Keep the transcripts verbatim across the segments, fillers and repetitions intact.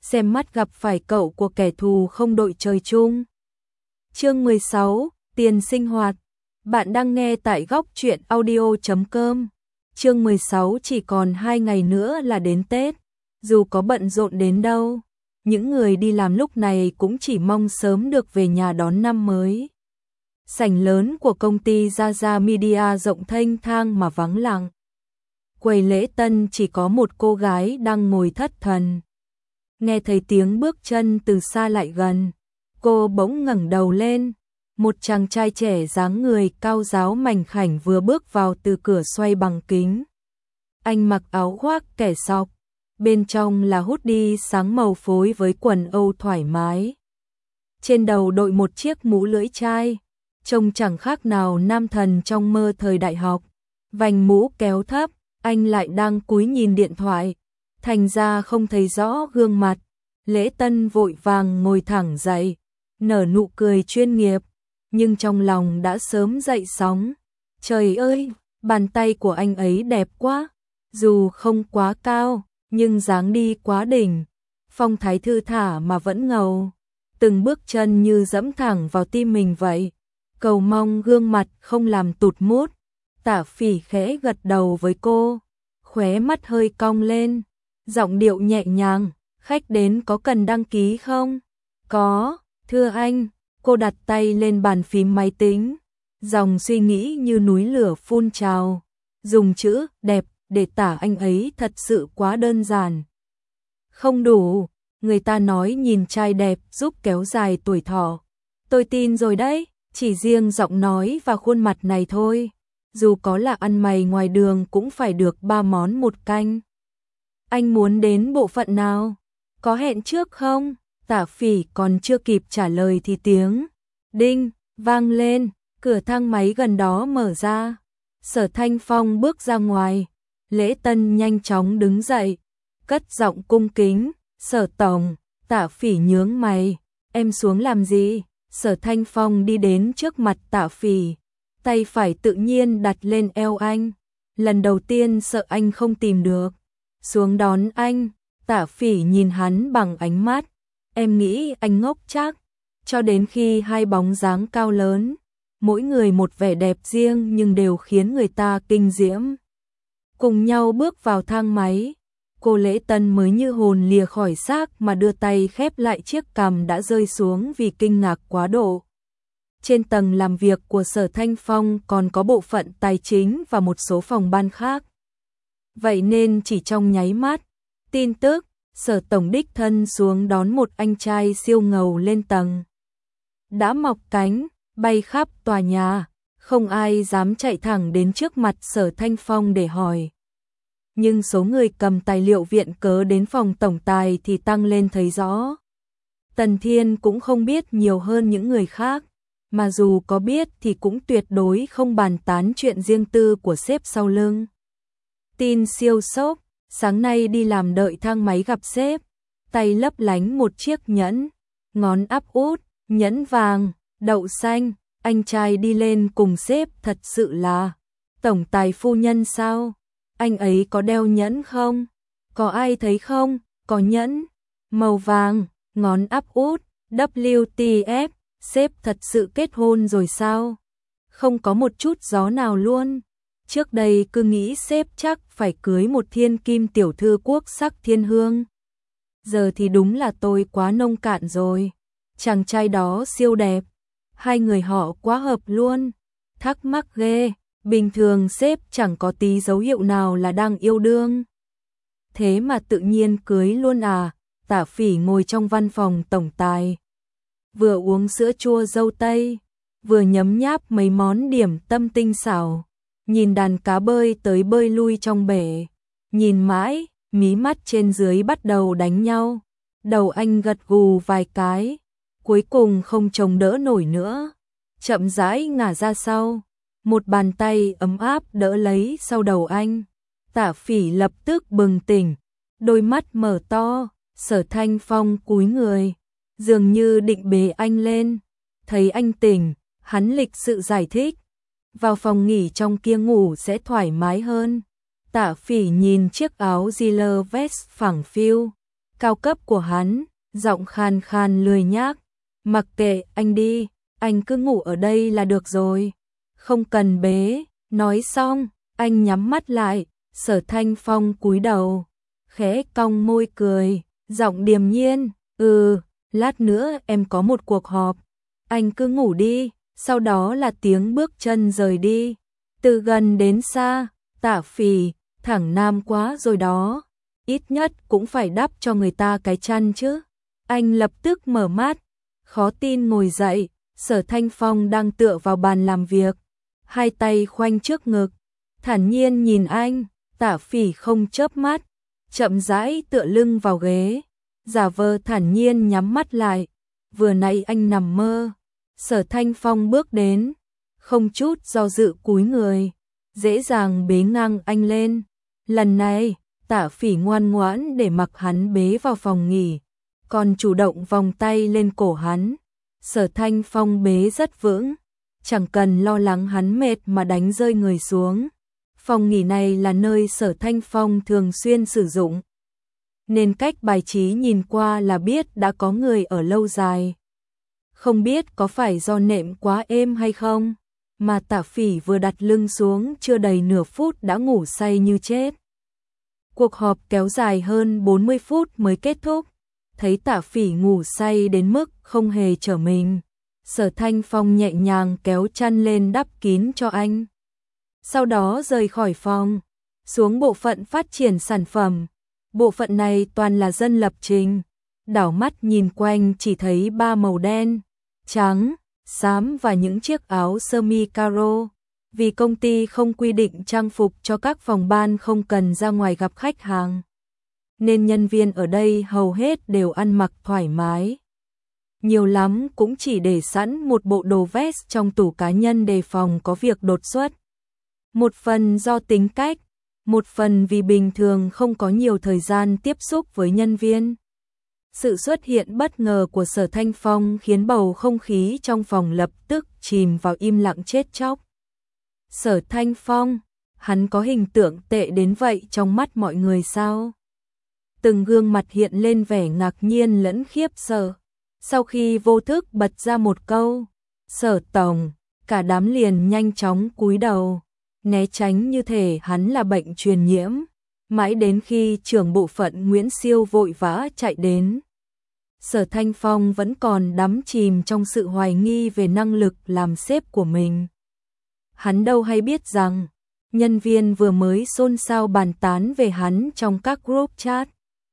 xem mắt gặp phải cậu của kẻ thù không đội trời chung. Chương mười sáu, Tiền sinh hoạt. Bạn đang nghe tại góc truyện audio chấm com. Chương mười sáu, chỉ còn hai ngày nữa là đến Tết. Dù có bận rộn đến đâu, những người đi làm lúc này cũng chỉ mong sớm được về nhà đón năm mới. Sảnh lớn của công ty Zaza Media rộng thênh thang mà vắng lặng. Quầy lễ tân chỉ có một cô gái đang ngồi thất thần. Nghe thấy tiếng bước chân từ xa lại gần, cô bỗng ngẩng đầu lên. Một chàng trai trẻ dáng người cao ráo mảnh khảnh vừa bước vào từ cửa xoay bằng kính. Anh mặc áo khoác kẻ sọc, bên trong là hoodie sáng màu phối với quần âu thoải mái. Trên đầu đội một chiếc mũ lưỡi chai, trông chẳng khác nào nam thần trong mơ thời đại học. Vành mũ kéo thấp, anh lại đang cúi nhìn điện thoại, thành ra không thấy rõ gương mặt. Lễ tân vội vàng ngồi thẳng dậy, nở nụ cười chuyên nghiệp, nhưng trong lòng đã sớm dậy sóng. Trời ơi, bàn tay của anh ấy đẹp quá, dù không quá cao, nhưng dáng đi quá đỉnh, phong thái thư thả mà vẫn ngầu, từng bước chân như dẫm thẳng vào tim mình vậy. Cầu mong gương mặt không làm tụt mút. Tả Phỉ khẽ gật đầu với cô, khóe mắt hơi cong lên, giọng điệu nhẹ nhàng, khách đến có cần đăng ký không? Có, thưa anh. Cô đặt tay lên bàn phím máy tính, dòng suy nghĩ như núi lửa phun trào, dùng chữ đẹp để tả anh ấy thật sự quá đơn giản. Không đủ, người ta nói nhìn trai đẹp giúp kéo dài tuổi thọ. Tôi tin rồi đấy, chỉ riêng giọng nói và khuôn mặt này thôi, dù có là ăn mày ngoài đường cũng phải được ba món một canh. Anh muốn đến bộ phận nào? Có hẹn trước không? Tả Phỉ còn chưa kịp trả lời thì tiếng đinh vang lên, cửa thang máy gần đó mở ra. Sở Thanh Phong bước ra ngoài, lễ tân nhanh chóng đứng dậy, cất giọng cung kính, Sở Tổng. Tả Phỉ nhướng mày, em xuống làm gì? Sở Thanh Phong đi đến trước mặt Tả Phỉ, tay phải tự nhiên đặt lên eo anh. Lần đầu tiên sợ anh không tìm được, xuống đón anh. Tả Phỉ nhìn hắn bằng ánh mắt, em nghĩ anh ngốc chắc, cho đến khi hai bóng dáng cao lớn, mỗi người một vẻ đẹp riêng nhưng đều khiến người ta kinh diễm, cùng nhau bước vào thang máy. Cô lễ tân mới như hồn lìa khỏi xác mà đưa tay khép lại chiếc cằm đã rơi xuống vì kinh ngạc quá độ. Trên tầng làm việc của Sở Thanh Phong còn có bộ phận tài chính và một số phòng ban khác. Vậy nên chỉ trong nháy mắt, tin tức Sở Tổng đích thân xuống đón một anh trai siêu ngầu lên tầng. Đã mọc cánh, bay khắp tòa nhà, không ai dám chạy thẳng đến trước mặt Sở Thanh Phong để hỏi. Nhưng số người cầm tài liệu viện cớ đến phòng tổng tài thì tăng lên thấy rõ. Tần Thiên cũng không biết nhiều hơn những người khác, mà dù có biết thì cũng tuyệt đối không bàn tán chuyện riêng tư của sếp sau lưng. Tin siêu sốc. Sáng nay đi làm đợi thang máy gặp sếp, tay lấp lánh một chiếc nhẫn, ngón áp út, nhẫn vàng, đậu xanh, anh trai đi lên cùng sếp thật sự là tổng tài phu nhân sao? Anh ấy có đeo nhẫn không? Có ai thấy không? Có nhẫn màu vàng, ngón áp út, W T F, sếp thật sự kết hôn rồi sao? Không có một chút gió nào luôn. Trước đây cứ nghĩ sếp chắc phải cưới một thiên kim tiểu thư quốc sắc thiên hương. Giờ thì đúng là tôi quá nông cạn rồi. Chàng trai đó siêu đẹp, hai người họ quá hợp luôn. Thắc mắc ghê, bình thường sếp chẳng có tí dấu hiệu nào là đang yêu đương. Thế mà tự nhiên cưới luôn à? Tả Phỉ ngồi trong văn phòng tổng tài, vừa uống sữa chua dâu tây, vừa nhấm nháp mấy món điểm tâm tinh xảo. Nhìn đàn cá bơi tới bơi lui trong bể, nhìn mãi, mí mắt trên dưới bắt đầu đánh nhau. Đầu anh gật gù vài cái, cuối cùng không chống đỡ nổi nữa, chậm rãi ngả ra sau. Một bàn tay ấm áp đỡ lấy sau đầu anh. Tả Phỉ lập tức bừng tỉnh, đôi mắt mở to. Sở Thanh Phong cúi người, dường như định bế anh lên. Thấy anh tỉnh, hắn lịch sự giải thích, vào phòng nghỉ trong kia ngủ sẽ thoải mái hơn. Tả Phỉ nhìn chiếc áo Giller vest phẳng phiu, cao cấp của hắn, giọng khan khan lười nhác. Mặc kệ anh đi, anh cứ ngủ ở đây là được rồi. Không cần bế, nói xong, anh nhắm mắt lại, Sở Thanh Phong cúi đầu, khẽ cong môi cười, giọng điềm nhiên, ừ, lát nữa em có một cuộc họp, anh cứ ngủ đi, sau đó là tiếng bước chân rời đi, từ gần đến xa, Tạ Phỉ, thẳng nam quá rồi đó, ít nhất cũng phải đắp cho người ta cái chăn chứ. Anh lập tức mở mắt, khó tin ngồi dậy, Sở Thanh Phong đang tựa vào bàn làm việc, hai tay khoanh trước ngực, thản nhiên nhìn anh. Tạ Phỉ không chớp mắt, chậm rãi tựa lưng vào ghế, giả vờ thản nhiên nhắm mắt lại. Vừa nãy anh nằm mơ. Sở Thanh Phong bước đến, không chút do dự cúi người, dễ dàng bế ngang anh lên. Lần này, Tạ Phỉ ngoan ngoãn để mặc hắn bế vào phòng nghỉ, còn chủ động vòng tay lên cổ hắn. Sở Thanh Phong bế rất vững, chẳng cần lo lắng hắn mệt mà đánh rơi người xuống. Phòng nghỉ này là nơi Sở Thanh Phong thường xuyên sử dụng, nên cách bài trí nhìn qua là biết đã có người ở lâu dài. Không biết có phải do nệm quá êm hay không, mà Tạ Phỉ vừa đặt lưng xuống chưa đầy nửa phút đã ngủ say như chết. Cuộc họp kéo dài hơn bốn mươi phút mới kết thúc, thấy Tạ Phỉ ngủ say đến mức không hề trở mình. Sở Thanh Phong nhẹ nhàng kéo chăn lên đắp kín cho anh. Sau đó rời khỏi phòng, xuống bộ phận phát triển sản phẩm. Bộ phận này toàn là dân lập trình. Đảo mắt nhìn quanh chỉ thấy ba màu đen, trắng, xám và những chiếc áo sơ mi caro. Vì công ty không quy định trang phục cho các phòng ban không cần ra ngoài gặp khách hàng, nên nhân viên ở đây hầu hết đều ăn mặc thoải mái. Nhiều lắm cũng chỉ để sẵn một bộ đồ vest trong tủ cá nhân đề phòng có việc đột xuất. Một phần do tính cách, một phần vì bình thường không có nhiều thời gian tiếp xúc với nhân viên. Sự xuất hiện bất ngờ của Sở Thanh Phong khiến bầu không khí trong phòng lập tức chìm vào im lặng chết chóc. Sở Thanh Phong, hắn có hình tượng tệ đến vậy trong mắt mọi người sao? Từng gương mặt hiện lên vẻ ngạc nhiên lẫn khiếp sợ. Sau khi vô thức bật ra một câu, Sở Tổng, cả đám liền nhanh chóng cúi đầu, né tránh như thể hắn là bệnh truyền nhiễm, mãi đến khi trưởng bộ phận Nguyễn Siêu vội vã chạy đến. Sở Thanh Phong vẫn còn đắm chìm trong sự hoài nghi về năng lực làm sếp của mình. Hắn đâu hay biết rằng, nhân viên vừa mới xôn xao bàn tán về hắn trong các group chat.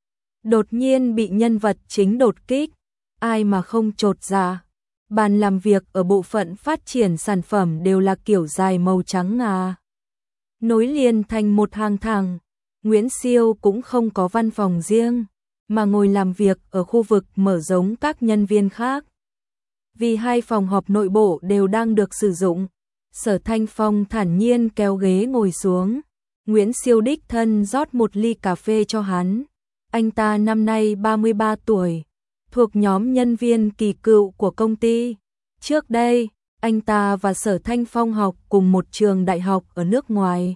Đột nhiên bị nhân vật chính đột kích, ai mà không chột dạ. Bàn làm việc ở bộ phận phát triển sản phẩm đều là kiểu dài màu trắng ngà, nối liền thành một hàng thẳng. Nguyễn Siêu cũng không có văn phòng riêng, mà ngồi làm việc ở khu vực mở giống các nhân viên khác. Vì hai phòng họp nội bộ đều đang được sử dụng, Sở Thanh Phong thản nhiên kéo ghế ngồi xuống. Nguyễn Siêu đích thân rót một ly cà phê cho hắn. Anh ta năm nay ba mươi ba tuổi, thuộc nhóm nhân viên kỳ cựu của công ty. Trước đây, anh ta và Sở Thanh Phong học cùng một trường đại học ở nước ngoài.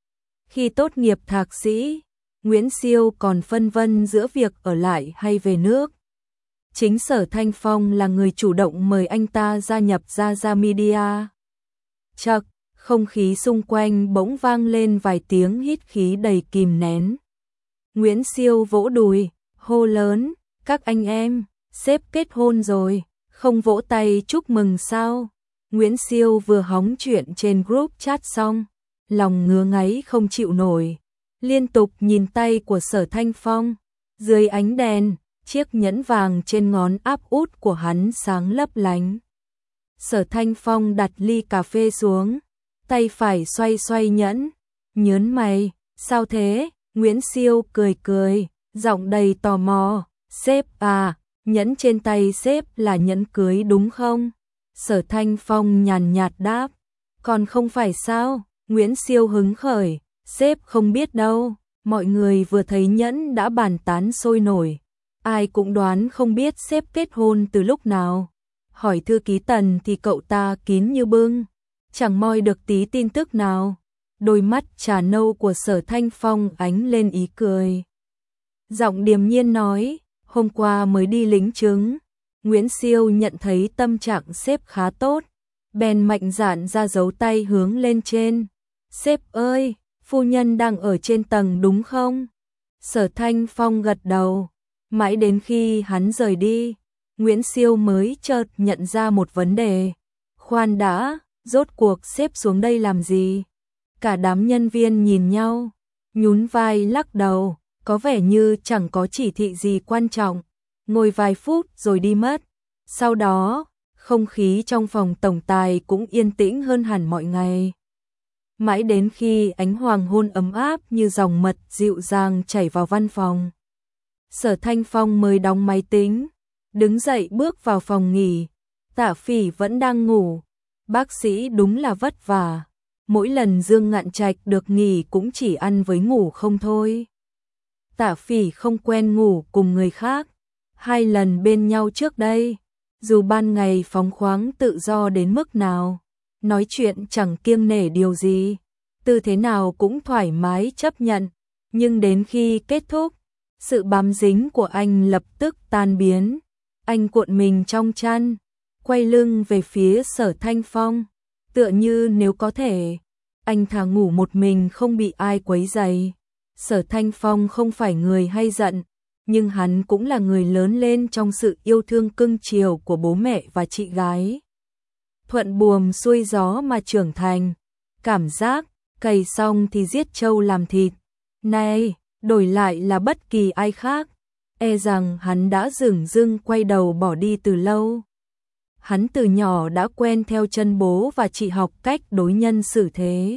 Khi tốt nghiệp thạc sĩ, Nguyễn Siêu còn phân vân giữa việc ở lại hay về nước. Chính Sở Thanh Phong là người chủ động mời anh ta gia nhập Zaza Media. Chậc, không khí xung quanh bỗng vang lên vài tiếng hít khí đầy kìm nén. Nguyễn Siêu vỗ đùi, hô lớn, các anh em, sếp kết hôn rồi, không vỗ tay chúc mừng sao? Nguyễn Siêu vừa hóng chuyện trên group chat xong, lòng ngứa ngáy không chịu nổi, liên tục nhìn tay của Sở Thanh Phong. Dưới ánh đèn, chiếc nhẫn vàng trên ngón áp út của hắn sáng lấp lánh. Sở Thanh Phong đặt ly cà phê xuống, tay phải xoay xoay nhẫn, nhớn mày, sao thế? Nguyễn Siêu cười cười, giọng đầy tò mò, sếp à, nhẫn trên tay sếp là nhẫn cưới đúng không? Sở Thanh Phong nhàn nhạt đáp, còn không phải sao? Nguyễn Siêu hứng khởi, sếp không biết đâu, mọi người vừa thấy nhẫn đã bàn tán sôi nổi, ai cũng đoán không biết sếp kết hôn từ lúc nào. Hỏi thư ký Tần thì cậu ta kín như bưng, chẳng moi được tí tin tức nào. Đôi mắt trà nâu của Sở Thanh Phong ánh lên ý cười. Giọng điềm nhiên nói, hôm qua mới đi lính chứng. Nguyễn Siêu nhận thấy tâm trạng sếp khá tốt, bèn mạnh dạn ra dấu tay hướng lên trên. Sếp ơi, phu nhân đang ở trên tầng đúng không? Sở Thanh Phong gật đầu, mãi đến khi hắn rời đi, Nguyễn Siêu mới chợt nhận ra một vấn đề. Khoan đã, rốt cuộc sếp xuống đây làm gì? Cả đám nhân viên nhìn nhau, nhún vai lắc đầu, có vẻ như chẳng có chỉ thị gì quan trọng, ngồi vài phút rồi đi mất. Sau đó, không khí trong phòng tổng tài cũng yên tĩnh hơn hẳn mọi ngày. Mãi đến khi ánh hoàng hôn ấm áp như dòng mật dịu dàng chảy vào văn phòng, Sở Thanh Phong mới đóng máy tính, đứng dậy bước vào phòng nghỉ. Tạ Phỉ vẫn đang ngủ, bác sĩ đúng là vất vả. Mỗi lần Dương Ngạn Trạch được nghỉ cũng chỉ ăn với ngủ không thôi. Tạ Phỉ không quen ngủ cùng người khác, hai lần bên nhau trước đây, dù ban ngày phóng khoáng tự do đến mức nào, nói chuyện chẳng kiêng nể điều gì, tư thế nào cũng thoải mái chấp nhận, nhưng đến khi kết thúc, sự bám dính của anh lập tức tan biến. Anh cuộn mình trong chăn, quay lưng về phía Sở Thanh Phong, tựa như nếu có thể, anh thà ngủ một mình không bị ai quấy rầy. Sở Thanh Phong không phải người hay giận, nhưng hắn cũng là người lớn lên trong sự yêu thương cưng chiều của bố mẹ và chị gái. Thuận buồm xuôi gió mà trưởng thành, cảm giác cày xong thì giết trâu làm thịt. Này, đổi lại là bất kỳ ai khác, e rằng hắn đã dửng dưng quay đầu bỏ đi từ lâu. Hắn từ nhỏ đã quen theo chân bố và chị học cách đối nhân xử thế.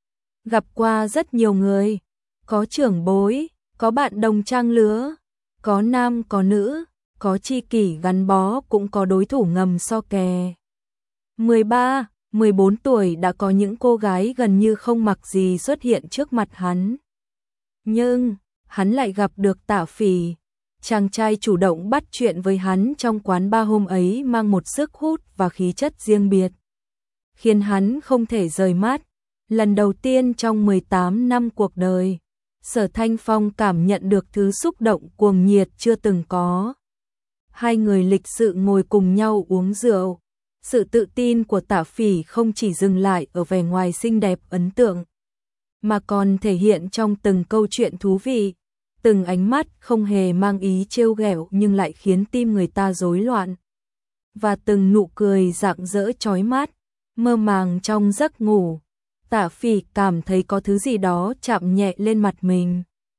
Gặp qua rất nhiều người, có trưởng bối, có bạn đồng trang lứa, có nam có nữ, có tri kỷ gắn bó cũng có đối thủ ngầm so kè. mười ba, mười bốn tuổi đã có những cô gái gần như không mặc gì xuất hiện trước mặt hắn. Nhưng, hắn lại gặp được Tạ Phỉ. Chàng trai chủ động bắt chuyện với hắn trong quán bar hôm ấy mang một sức hút và khí chất riêng biệt, khiến hắn không thể rời mắt. Lần đầu tiên trong mười tám năm cuộc đời, Sở Thanh Phong cảm nhận được thứ xúc động cuồng nhiệt chưa từng có. Hai người lịch sự ngồi cùng nhau uống rượu. Sự tự tin của Tạ Phỉ không chỉ dừng lại ở vẻ ngoài xinh đẹp ấn tượng, mà còn thể hiện trong từng câu chuyện thú vị. Từng ánh mắt không hề mang ý trêu ghẹo nhưng lại khiến tim người ta rối loạn. Và từng nụ cười rạng rỡ chói mắt, mơ màng trong giấc ngủ. Tạ Phỉ cảm thấy có thứ gì đó chạm nhẹ lên mặt mình,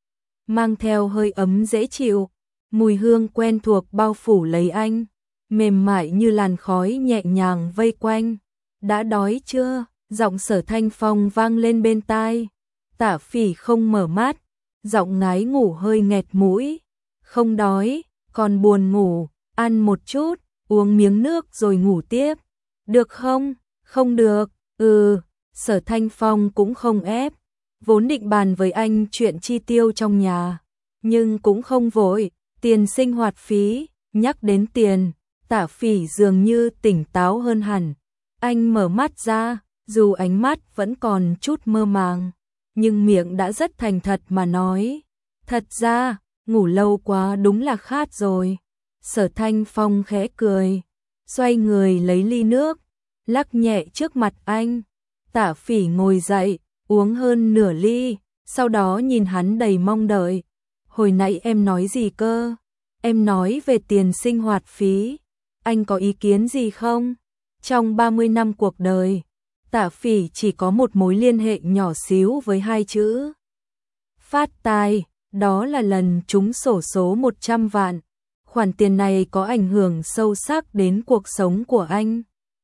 mang theo hơi ấm dễ chịu, mùi hương quen thuộc bao phủ lấy anh, mềm mại như làn khói nhẹ nhàng vây quanh. Đã đói chưa? Giọng Sở Thanh Phong vang lên bên tai. Tạ Phỉ không mở mắt, giọng ngái ngủ hơi nghẹt mũi. Không đói, còn buồn ngủ, ăn một chút, uống miếng nước rồi ngủ tiếp. Được không? Không được. Ừ, Sở Thanh Phong cũng không ép, vốn định bàn với anh chuyện chi tiêu trong nhà, nhưng cũng không vội. Tiền sinh hoạt phí, nhắc đến tiền, Tạ Phỉ dường như tỉnh táo hơn hẳn. Anh mở mắt ra, dù ánh mắt vẫn còn chút mơ màng, nhưng miệng đã rất thành thật mà nói. Thật ra, ngủ lâu quá đúng là khát rồi. Sở Thanh Phong khẽ cười, xoay người lấy ly nước, lắc nhẹ trước mặt anh. Tạ Phỉ ngồi dậy, uống hơn nửa ly, sau đó nhìn hắn đầy mong đợi. Hồi nãy em nói gì cơ? Em nói về tiền sinh hoạt phí. Anh có ý kiến gì không? Trong ba mươi năm cuộc đời, Tạ Phỉ chỉ có một mối liên hệ nhỏ xíu với hai chữ phát tài, đó là lần trúng xổ số một trăm vạn. Khoản tiền này có ảnh hưởng sâu sắc đến cuộc sống của anh.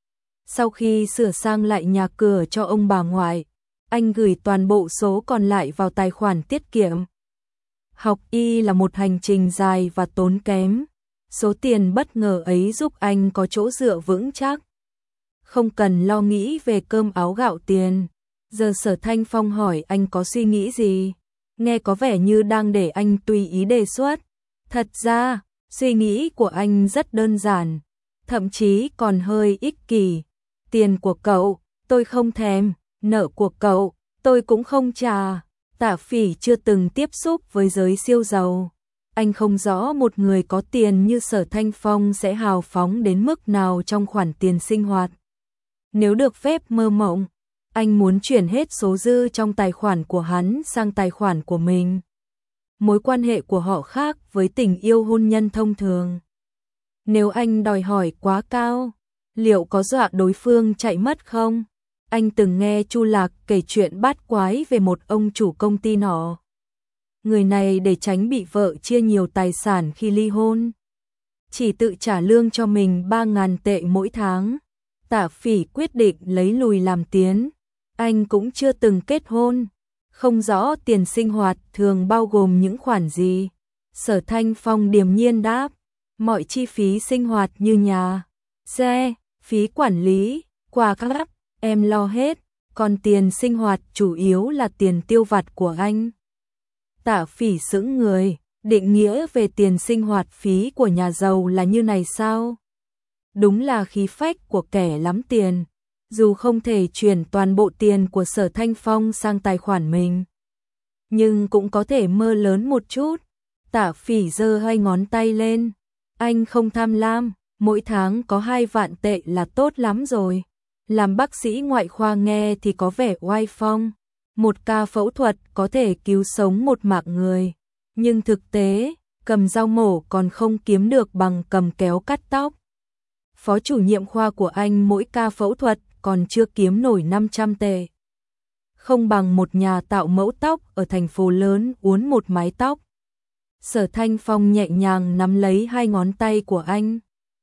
Sau khi sửa sang lại nhà cửa cho ông bà ngoại, anh gửi toàn bộ số còn lại vào tài khoản tiết kiệm. Học y là một hành trình dài và tốn kém. Số tiền bất ngờ ấy giúp anh có chỗ dựa vững chắc, không cần lo nghĩ về cơm áo gạo tiền. Giờ Sở Thanh Phong hỏi anh có suy nghĩ gì, nghe có vẻ như đang để anh tùy ý đề xuất. Thật ra, suy nghĩ của anh rất đơn giản, thậm chí còn hơi ích kỷ. Tiền của cậu, tôi không thèm, nợ của cậu, tôi cũng không trả. Tạ Phỉ chưa từng tiếp xúc với giới siêu giàu, Anh không rõ một người có tiền như Sở Thanh Phong sẽ hào phóng đến mức nào trong khoản tiền sinh hoạt. Nếu được phép mơ mộng, anh muốn chuyển hết số dư trong tài khoản của hắn sang tài khoản của mình. Mối quan hệ của họ khác với tình yêu hôn nhân thông thường. Nếu anh đòi hỏi quá cao, liệu có dọa đối phương chạy mất không? Anh từng nghe Chu Lạc kể chuyện bát quái về một ông chủ công ty nọ. Người này để tránh bị vợ chia nhiều tài sản khi ly hôn, chỉ tự trả lương cho mình ba ngàn tệ mỗi tháng. Tạ Phỉ quyết định lấy lùi làm tiến. Anh cũng chưa từng kết hôn, không rõ tiền sinh hoạt thường bao gồm những khoản gì. Sở Thanh Phong điềm nhiên đáp, mọi chi phí sinh hoạt như nhà, xe, phí quản lý, quà cáp, em lo hết, còn tiền sinh hoạt chủ yếu là tiền tiêu vặt của anh. Tạ Phỉ sững người, định nghĩa về tiền sinh hoạt phí của nhà giàu là như này sao? Đúng là khí phách của kẻ lắm tiền, dù không thể chuyển toàn bộ tiền của Sở Thanh Phong sang tài khoản mình, nhưng cũng có thể mơ lớn một chút. Tạ Phỉ giơ hai ngón tay lên, anh không tham lam, mỗi tháng có hai vạn tệ là tốt lắm rồi. Làm bác sĩ ngoại khoa nghe thì có vẻ oai phong, một ca phẫu thuật có thể cứu sống một mạng người, nhưng thực tế, cầm dao mổ còn không kiếm được bằng cầm kéo cắt tóc. Phó chủ nhiệm khoa của anh mỗi ca phẫu thuật còn chưa kiếm nổi năm trăm tệ. Không bằng một nhà tạo mẫu tóc ở thành phố lớn uốn một mái tóc. Sở Thanh Phong nhẹ nhàng nắm lấy hai ngón tay của anh,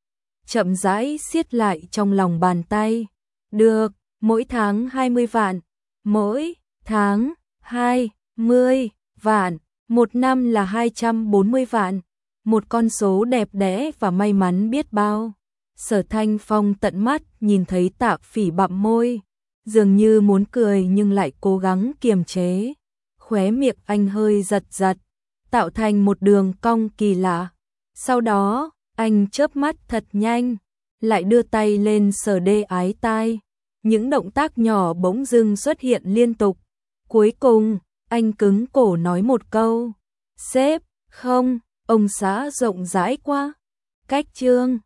chậm rãi siết lại trong lòng bàn tay. Được, mỗi tháng hai mươi vạn, mỗi tháng hai mươi vạn, một năm là hai trăm bốn mươi vạn, một con số đẹp đẽ và may mắn biết bao. Sở Thanh Phong tận mắt nhìn thấy Tạ Phỉ bặm môi, dường như muốn cười nhưng lại cố gắng kiềm chế. Khóe miệng anh hơi giật giật, tạo thành một đường cong kỳ lạ. Sau đó, anh chớp mắt thật nhanh, lại đưa tay lên sờ đê ái tai. Những động tác nhỏ bỗng dưng xuất hiện liên tục. Cuối cùng, anh cứng cổ nói một câu, sếp, không, ông xã rộng rãi quá. Cách chương